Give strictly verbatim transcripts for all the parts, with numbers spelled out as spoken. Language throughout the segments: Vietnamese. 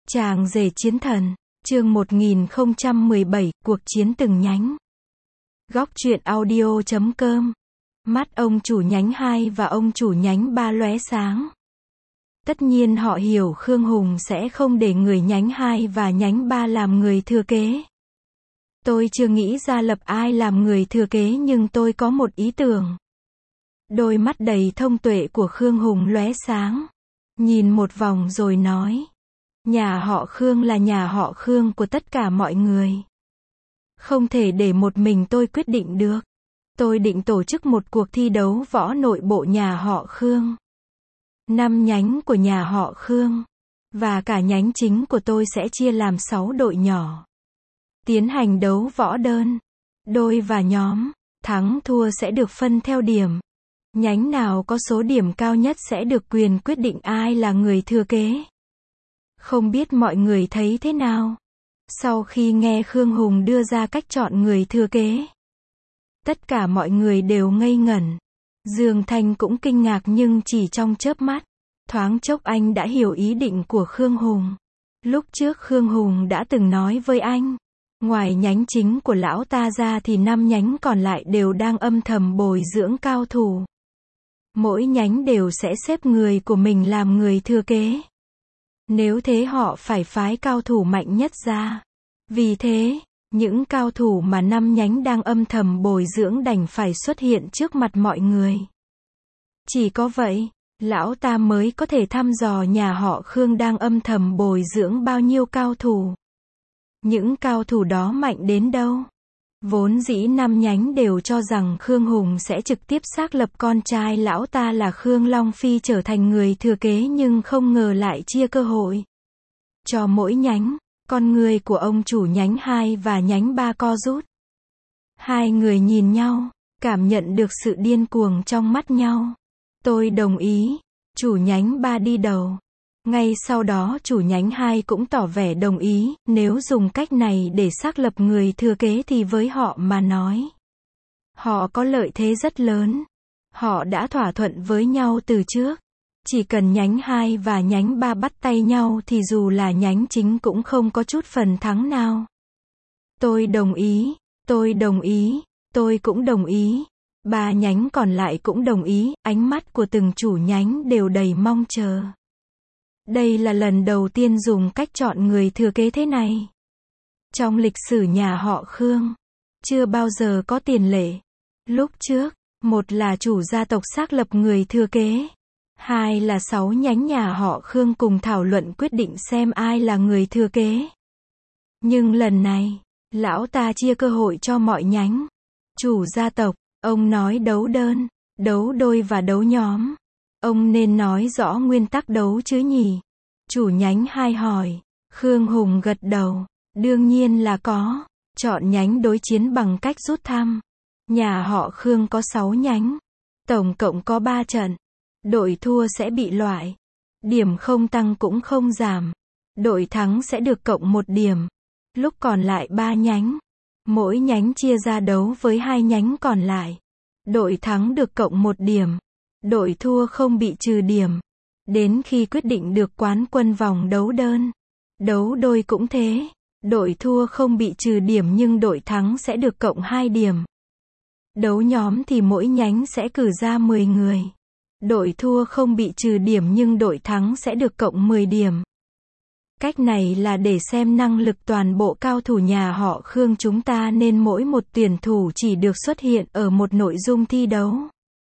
Chàng rể chiến thần, chương một nghìn không trăm mười bảy, cuộc chiến từng nhánh. Góc truyện audio chấm com. Mắt ông chủ nhánh hai và ông chủ nhánh ba lóe sáng. Tất nhiên họ hiểu Khương Hùng sẽ không để người nhánh hai và nhánh ba làm người thừa kế. Tôi chưa nghĩ ra lập ai làm người thừa kế, nhưng tôi có một ý tưởng. Đôi mắt đầy thông tuệ của Khương Hùng lóe sáng. Nhìn một vòng rồi nói. Nhà họ Khương là nhà họ Khương của tất cả mọi người. Không thể để một mình tôi quyết định được. Tôi định tổ chức một cuộc thi đấu võ nội bộ nhà họ Khương. Năm nhánh của nhà họ Khương. Và cả nhánh chính của tôi sẽ chia làm sáu đội nhỏ. Tiến hành đấu võ đơn, đôi và nhóm. Thắng thua sẽ được phân theo điểm. Nhánh nào có số điểm cao nhất sẽ được quyền quyết định ai là người thừa kế. Không biết mọi người thấy thế nào? Sau khi nghe Khương Hùng đưa ra cách chọn người thừa kế, tất cả mọi người đều ngây ngẩn. Dương Thanh cũng kinh ngạc, nhưng chỉ trong chớp mắt, thoáng chốc anh đã hiểu ý định của Khương Hùng. Lúc trước Khương Hùng đã từng nói với anh, ngoài nhánh chính của lão ta ra thì năm nhánh còn lại đều đang âm thầm bồi dưỡng cao thủ. Mỗi nhánh đều sẽ xếp người của mình làm người thừa kế. Nếu thế họ phải phái cao thủ mạnh nhất ra. Vì thế, những cao thủ mà năm nhánh đang âm thầm bồi dưỡng đành phải xuất hiện trước mặt mọi người. Chỉ có vậy, lão ta mới có thể thăm dò nhà họ Khương đang âm thầm bồi dưỡng bao nhiêu cao thủ. Những cao thủ đó mạnh đến đâu? Vốn dĩ năm nhánh đều cho rằng Khương Hùng sẽ trực tiếp xác lập con trai lão ta là Khương Long Phi trở thành người thừa kế, nhưng không ngờ lại chia cơ hội cho mỗi nhánh. Con người của ông chủ nhánh hai và nhánh ba co rút. Hai người nhìn nhau, cảm nhận được sự điên cuồng trong mắt nhau. Tôi đồng ý. Chủ nhánh ba đi đầu. Ngay sau đó chủ nhánh hai cũng tỏ vẻ đồng ý. Nếu dùng cách này để xác lập người thừa kế thì với họ mà nói, họ có lợi thế rất lớn. Họ đã thỏa thuận với nhau từ trước. Chỉ cần nhánh hai và nhánh ba bắt tay nhau thì dù là nhánh chính cũng không có chút phần thắng nào. Tôi đồng ý, tôi đồng ý, tôi cũng đồng ý. Ba nhánh còn lại cũng đồng ý, ánh mắt của từng chủ nhánh đều đầy mong chờ. Đây là lần đầu tiên dùng cách chọn người thừa kế thế này. Trong lịch sử nhà họ Khương, chưa bao giờ có tiền lệ. Lúc trước, một là chủ gia tộc xác lập người thừa kế. Hai là sáu nhánh nhà họ Khương cùng thảo luận quyết định xem ai là người thừa kế. Nhưng lần này, lão ta chia cơ hội cho mọi nhánh. Chủ gia tộc, ông nói đấu đơn, đấu đôi và đấu nhóm. Ông nên nói rõ nguyên tắc đấu chứ nhỉ? Chủ nhánh hai hỏi. Khương Hùng gật đầu. Đương nhiên là có. Chọn nhánh đối chiến bằng cách rút thăm. Nhà họ Khương có sáu nhánh. Tổng cộng có ba trận. Đội thua sẽ bị loại. Điểm không tăng cũng không giảm. Đội thắng sẽ được cộng một điểm. Lúc còn lại ba nhánh. Mỗi nhánh chia ra đấu với hai nhánh còn lại. Đội thắng được cộng một điểm. Đội thua không bị trừ điểm. Đến khi quyết định được quán quân vòng đấu đơn. Đấu đôi cũng thế. Đội thua không bị trừ điểm nhưng đội thắng sẽ được cộng hai điểm. Đấu nhóm thì mỗi nhánh sẽ cử ra mười người. Đội thua không bị trừ điểm nhưng đội thắng sẽ được cộng mười điểm. Cách này là để xem năng lực toàn bộ cao thủ nhà họ Khương chúng ta, nên mỗi một tuyển thủ chỉ được xuất hiện ở một nội dung thi đấu.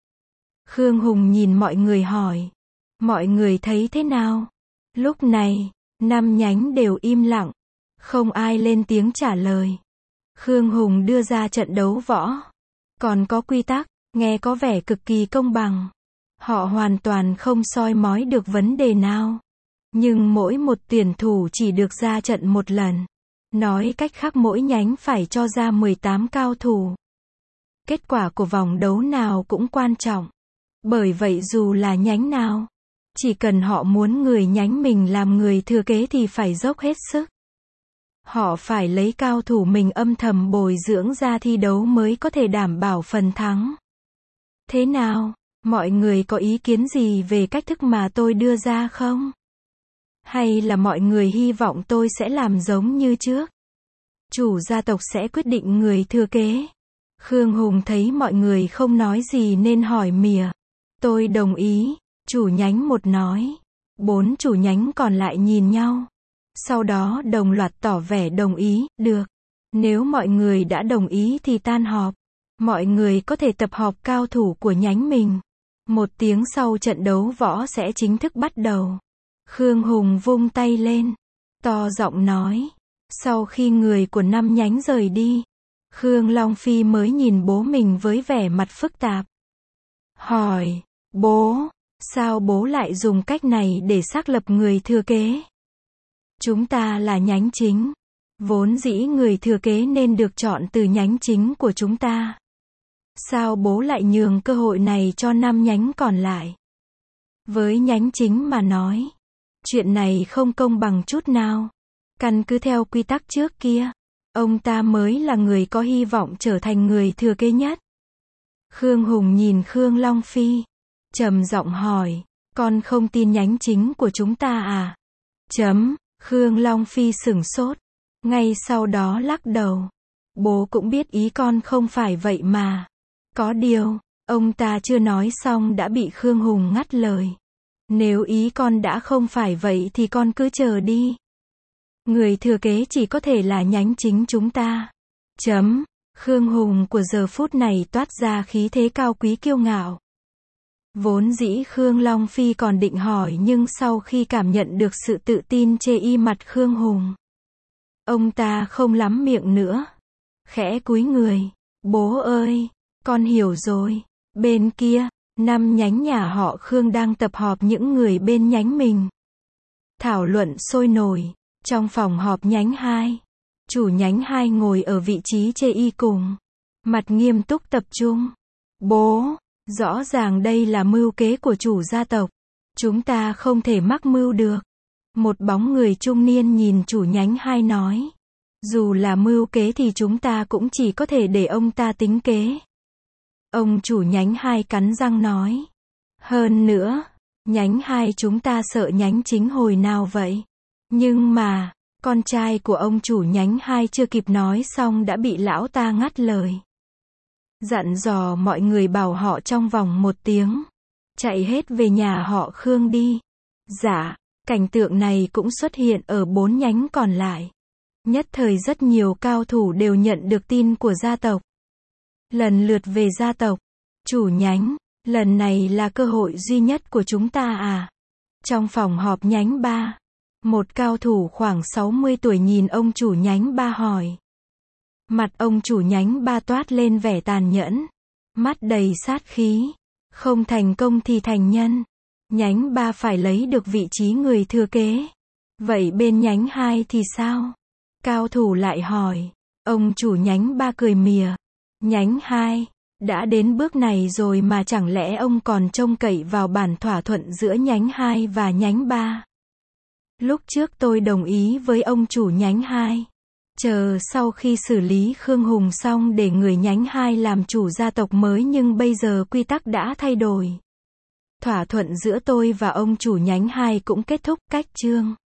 Khương Hùng nhìn mọi người hỏi. Mọi người thấy thế nào? Lúc này, năm nhánh đều im lặng. Không ai lên tiếng trả lời. Khương Hùng đưa ra trận đấu võ. Còn có quy tắc, nghe có vẻ cực kỳ công bằng. Họ hoàn toàn không soi mói được vấn đề nào. Nhưng mỗi một tuyển thủ chỉ được ra trận một lần. Nói cách khác mỗi nhánh phải cho ra mười tám cao thủ. Kết quả của vòng đấu nào cũng quan trọng. Bởi vậy dù là nhánh nào, chỉ cần họ muốn người nhánh mình làm người thừa kế thì phải dốc hết sức. Họ phải lấy cao thủ mình âm thầm bồi dưỡng ra thi đấu mới có thể đảm bảo phần thắng. Thế nào? Mọi người có ý kiến gì về cách thức mà tôi đưa ra không? Hay là mọi người hy vọng tôi sẽ làm giống như trước? Chủ gia tộc sẽ quyết định người thừa kế. Khương Hùng thấy mọi người không nói gì nên hỏi mỉa. Tôi đồng ý, chủ nhánh một nói. Bốn chủ nhánh còn lại nhìn nhau. Sau đó đồng loạt tỏ vẻ đồng ý, được. Nếu mọi người đã đồng ý thì tan họp. Mọi người có thể tập họp cao thủ của nhánh mình. Một tiếng sau trận đấu võ sẽ chính thức bắt đầu. Khương Hùng vung tay lên, to giọng nói. Sau khi người của năm nhánh rời đi, Khương Long Phi mới nhìn bố mình với vẻ mặt phức tạp. Hỏi, bố, sao bố lại dùng cách này để xác lập người thừa kế? Chúng ta là nhánh chính. Vốn dĩ người thừa kế nên được chọn từ nhánh chính của chúng ta. Sao bố lại nhường cơ hội này cho năm nhánh còn lại? Với nhánh chính mà nói, chuyện này không công bằng chút nào. Căn cứ theo quy tắc trước kia, ông ta mới là người có hy vọng trở thành người thừa kế nhất. Khương Hùng nhìn Khương Long Phi, trầm giọng hỏi, con không tin nhánh chính của chúng ta à? Chấm, Khương Long Phi sửng sốt, ngay sau đó lắc đầu. Bố cũng biết ý con không phải vậy mà. Có điều, ông ta chưa nói xong đã bị Khương Hùng ngắt lời. Nếu ý con đã không phải vậy thì con cứ chờ đi. Người thừa kế chỉ có thể là nhánh chính chúng ta. Chấm, Khương Hùng của giờ phút này toát ra khí thế cao quý kiêu ngạo. Vốn dĩ Khương Long Phi còn định hỏi nhưng sau khi cảm nhận được sự tự tin chê y mặt Khương Hùng, ông ta không lắm miệng nữa. Khẽ cúi người, bố ơi, con hiểu rồi. Bên kia, năm nhánh nhà họ Khương đang tập họp những người bên nhánh mình. Thảo luận sôi nổi. Trong phòng họp nhánh hai, chủ nhánh hai ngồi ở vị trí chê y cùng. Mặt nghiêm túc tập trung. Bố, rõ ràng đây là mưu kế của chủ gia tộc. Chúng ta không thể mắc mưu được. Một bóng người trung niên nhìn chủ nhánh hai nói. Dù là mưu kế thì chúng ta cũng chỉ có thể để ông ta tính kế. Ông chủ nhánh hai cắn răng nói. Hơn nữa, nhánh hai chúng ta sợ nhánh chính hồi nào vậy? Nhưng mà, con trai của ông chủ nhánh hai chưa kịp nói xong đã bị lão ta ngắt lời. Dặn dò mọi người bảo họ trong vòng một tiếng. Chạy hết về nhà họ Khương đi. Dạ, cảnh tượng này cũng xuất hiện ở bốn nhánh còn lại. Nhất thời rất nhiều cao thủ đều nhận được tin của gia tộc. Lần lượt về gia tộc. Chủ nhánh, lần này là cơ hội duy nhất của chúng ta à? Trong phòng họp nhánh ba. Một cao thủ khoảng sáu mươi tuổi nhìn ông chủ nhánh ba hỏi. Mặt ông chủ nhánh ba toát lên vẻ tàn nhẫn. Mắt đầy sát khí. Không thành công thì thành nhân. Nhánh ba phải lấy được vị trí người thừa kế. Vậy bên nhánh hai thì sao? Cao thủ lại hỏi. Ông chủ nhánh ba cười mỉa. Nhánh hai, đã đến bước này rồi mà chẳng lẽ ông còn trông cậy vào bản thỏa thuận giữa nhánh hai và nhánh ba? Lúc trước tôi đồng ý với ông chủ nhánh hai. Chờ sau khi xử lý Khương Hùng xong để người nhánh hai làm chủ gia tộc mới nhưng bây giờ quy tắc đã thay đổi. Thỏa thuận giữa tôi và ông chủ nhánh hai cũng kết thúc cách chương.